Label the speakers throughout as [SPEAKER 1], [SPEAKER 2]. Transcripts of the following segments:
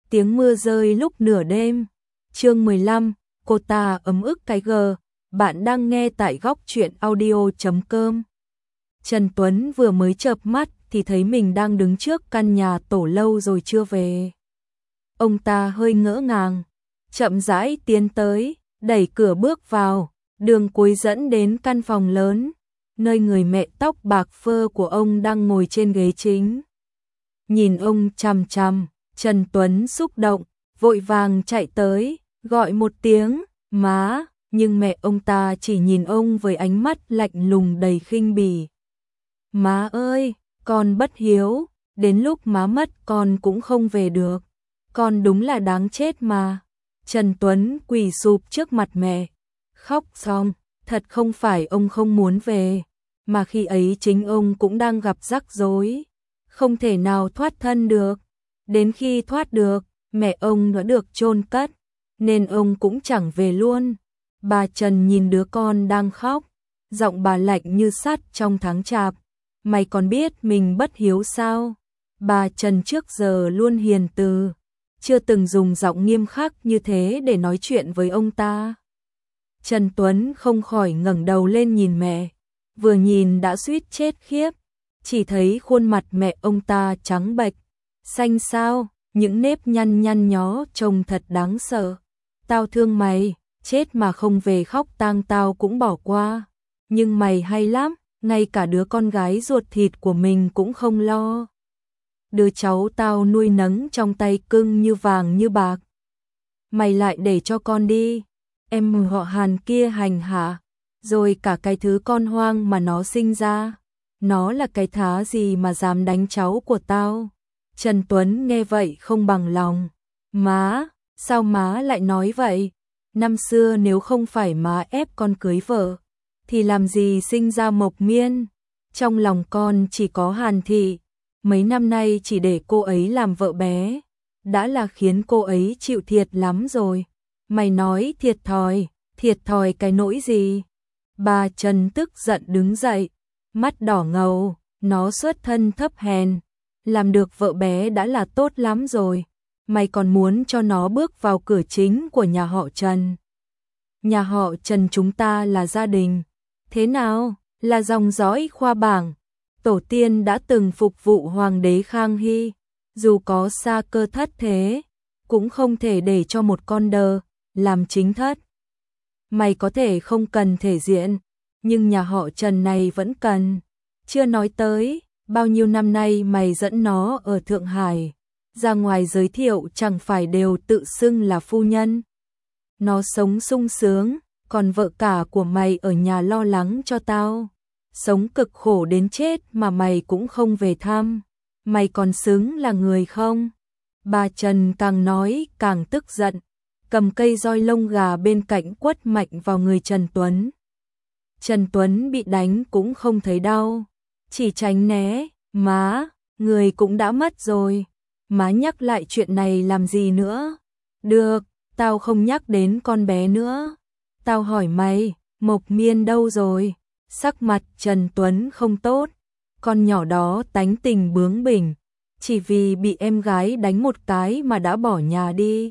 [SPEAKER 1] tiếng mưa rơi lúc nửa đêm. Chương 15, cô ta ấm ức cái g. Bạn đang nghe tại góc truyện audio.com. Trần Tuấn vừa mới chợp mắt thì thấy mình đang đứng trước căn nhà tổ lâu rồi chưa về. Ông ta hơi ngỡ ngàng, chậm rãi tiến tới, đẩy cửa bước vào, đường cuối dẫn đến căn phòng lớn, nơi người mẹ tóc bạc phơ của ông đang ngồi trên ghế chính. Nhìn ông chằm chằm, Trần Tuấn xúc động, vội vàng chạy tới, gọi một tiếng, má, nhưng mẹ ông ta chỉ nhìn ông với ánh mắt lạnh lùng đầy khinh bỉ. Má ơi, con bất hiếu, đến lúc má mất con cũng không về được, con đúng là đáng chết mà. Trần Tuấn quỳ sụp trước mặt mẹ, khóc xong, thật không phải ông không muốn về, mà khi ấy chính ông cũng đang gặp rắc rối, không thể nào thoát thân được. Đến khi thoát được, mẹ ông đã được chôn cất, nên ông cũng chẳng về luôn. Bà Trần nhìn đứa con đang khóc, giọng bà lạnh như sắt trong tháng chạp. Mày còn biết mình bất hiếu sao? Bà Trần trước giờ luôn hiền từ, chưa từng dùng giọng nghiêm khắc như thế để nói chuyện với ông ta. Trần Tuấn không khỏi ngẩng đầu lên nhìn mẹ, vừa nhìn đã suýt chết khiếp, chỉ thấy khuôn mặt mẹ ông ta trắng bệch, xanh xao, những nếp nhăn nhăn nhó trông thật đáng sợ. Tao thương mày, chết mà không về khóc tang tao cũng bỏ qua, nhưng mày hay lắm, ngay cả đứa con gái ruột thịt của mình cũng không lo. Đứa cháu tao nuôi nấng trong tay cưng như vàng như bạc. Mày lại để cho con đi, em họ Hàn kia hành hạ, rồi cả cái thứ con hoang mà nó sinh ra, nó là cái thá gì mà dám đánh cháu của tao. Trần Tuấn nghe vậy không bằng lòng. Má, sao má lại nói vậy? Năm xưa nếu không phải má ép con cưới vợ, thì làm gì sinh ra Mộc Miên? Trong lòng con chỉ có Hàn Thị, mấy năm nay chỉ để cô ấy làm vợ bé, đã là khiến cô ấy chịu thiệt lắm rồi. Mày nói thiệt thòi cái nỗi gì? Bà Trần tức giận đứng dậy, mắt đỏ ngầu, nó xuất thân thấp hèn, làm được vợ bé đã là tốt lắm rồi, mày còn muốn cho nó bước vào cửa chính của nhà họ Trần. Nhà họ Trần chúng ta là gia đình, thế nào, là dòng dõi khoa bảng, tổ tiên đã từng phục vụ hoàng đế Khang Hy, dù có xa cơ thất thế, cũng không thể để cho một con đờ làm chính thất. Mày có thể không cần thể diện, nhưng nhà họ Trần này vẫn cần. Chưa nói tới, bao nhiêu năm nay mày dẫn nó ở Thượng Hải, ra ngoài giới thiệu chẳng phải đều tự xưng là phu nhân. Nó sống sung sướng, còn vợ cả của mày ở nhà lo lắng cho tao. Sống cực khổ đến chết mà mày cũng không về thăm. Mày còn xứng là người không? Bà Trần càng nói càng tức giận, cầm cây roi lông gà bên cạnh quất mạnh vào người Trần Tuấn. Trần Tuấn bị đánh cũng không thấy đau, chỉ tránh né. Má, người cũng đã mất rồi, má nhắc lại chuyện này làm gì nữa? Được, tao không nhắc đến con bé nữa. Tao hỏi mày, Mộc Miên đâu rồi? Sắc mặt Trần Tuấn không tốt, con nhỏ đó tánh tình bướng bỉnh, chỉ vì bị em gái đánh một cái mà đã bỏ nhà đi.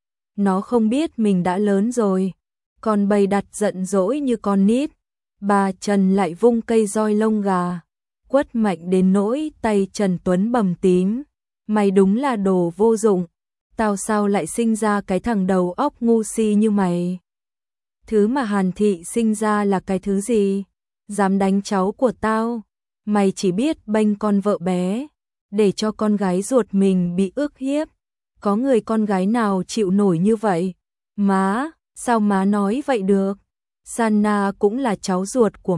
[SPEAKER 1] Nó không biết mình đã lớn rồi, còn bày đặt giận dỗi như con nít. Bà Trần lại vung cây roi lông gà, quất mạnh đến nỗi tay Trần Tuấn bầm tím. Mày đúng là đồ vô dụng, tao sao lại sinh ra cái thằng đầu óc ngu si như mày? Thứ mà Hàn Thị sinh ra là cái thứ gì? Dám đánh cháu của tao? Mày chỉ biết bênh con vợ bé, để cho con gái ruột mình bị ức hiếp. Có người con gái nào chịu nổi như vậy? Má, sao má nói vậy được? Sanna cũng là cháu ruột của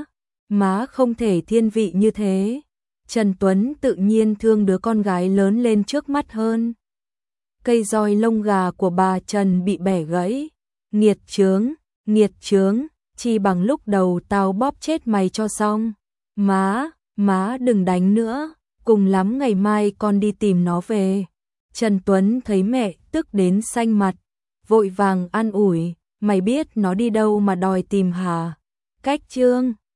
[SPEAKER 1] má không thể thiên vị như thế. Trần Tuấn tự nhiên thương đứa con gái lớn lên trước mắt hơn. Cây roi lông gà của bà Trần bị bẻ gãy. Nghiệt chướng, chi bằng lúc đầu tao bóp chết mày cho xong. Má đừng đánh nữa, cùng lắm ngày mai con đi tìm nó về. Trần Tuấn thấy mẹ tức đến xanh mặt, vội vàng an ủi, mày biết nó đi đâu mà đòi tìm hả? Cách Trương